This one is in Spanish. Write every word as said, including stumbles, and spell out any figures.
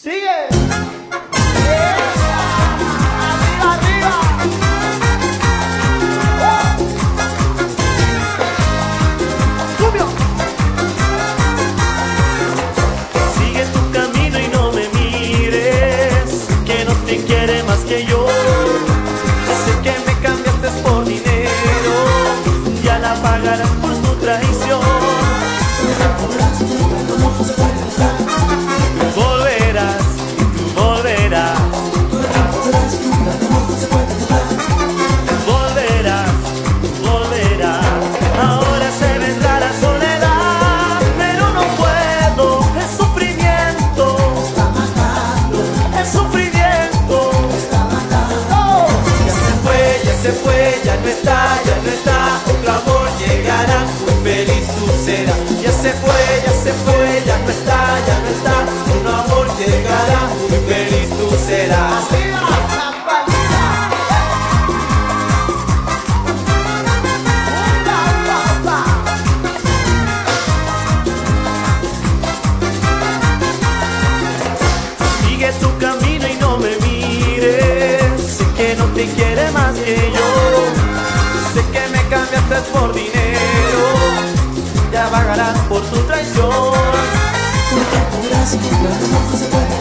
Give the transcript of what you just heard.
Sigue. Arriba, arriba. Cumbia. Sigue tu camino y no me mires, que no te quiere más que yo. Sé que me cambiaste por dinero, ya la pagarás por tu traición. Volverás, volverás, volverás, volverás. Ahora se vendrá la soledad, pero no puedo, el sufrimiento, el sufrimiento. Oh, ya se fue, ya se fue, ya no está, ya no está. Otro amor llegará, muy feliz tú serás. Ya se fue, ya se fue, ya no está, ya no está. Un amor llegará, muy feliz tú serás. Sigue tu camino y no me mires, sé que no te quiere más que yo. Sé que me cambiaste por dinero, ya pagarás por tu traición. Porque por así, no se puede.